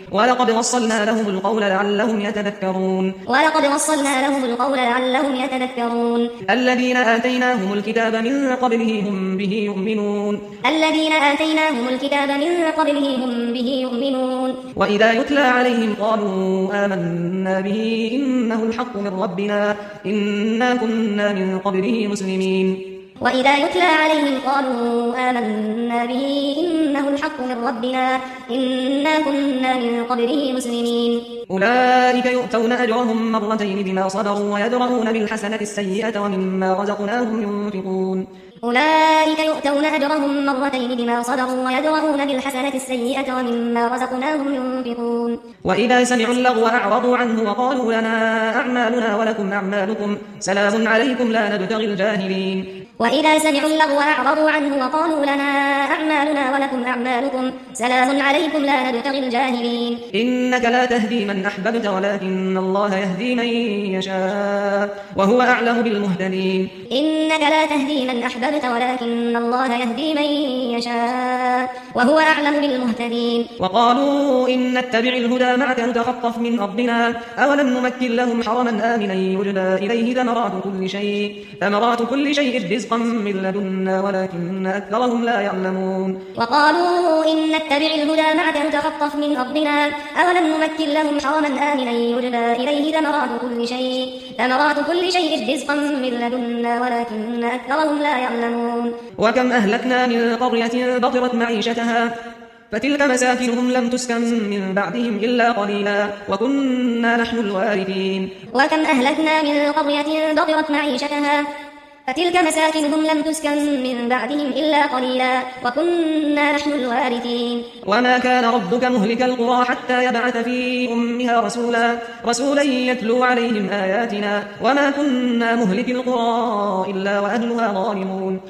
ولقد وصلنا لهم القول لعلهم يتذكرون الذين آتيناهم الكتاب من قبله هم به يؤمنون وإذا يتلى عليهم قالوا آمنا به إنه الحق من ربنا إنا كنا من قبله مسلمين أولئك يؤتون أجرهم مرتين بما صبروا ويدرؤون بالحسنة السيئة ومما رزقناهم ينفقون وإذا سمعوا اللغو أعرضوا عنه وقالوا لنا أعمالنا ولكم أعمالكم سلام عليكم لا نبتغي الجاهلين إنك لا تهدي من أحببت ولكن الله يهدي من يشاء وهو أعلم بالمهتدين وقالوا إن نتبع الهدى معك نتخطف من أرضنا أولم نمكن لهم حرما آمنا يجبى إليه ثمرات كل شيء رزقا من لدنا ولكن أكثرهم لا يعلمون وكم أهلكنا من قرية بطرت معيشتها فتلك مساكنهم لم تسكن من بعدهم إلا قليلا وكنا نحن الوارثين وما كان ربك مهلك القرى حتى يبعث في أمها رسولا يتلو عليهم آياتنا وما كنا مهلك القرى إلا وأهلها ظالمون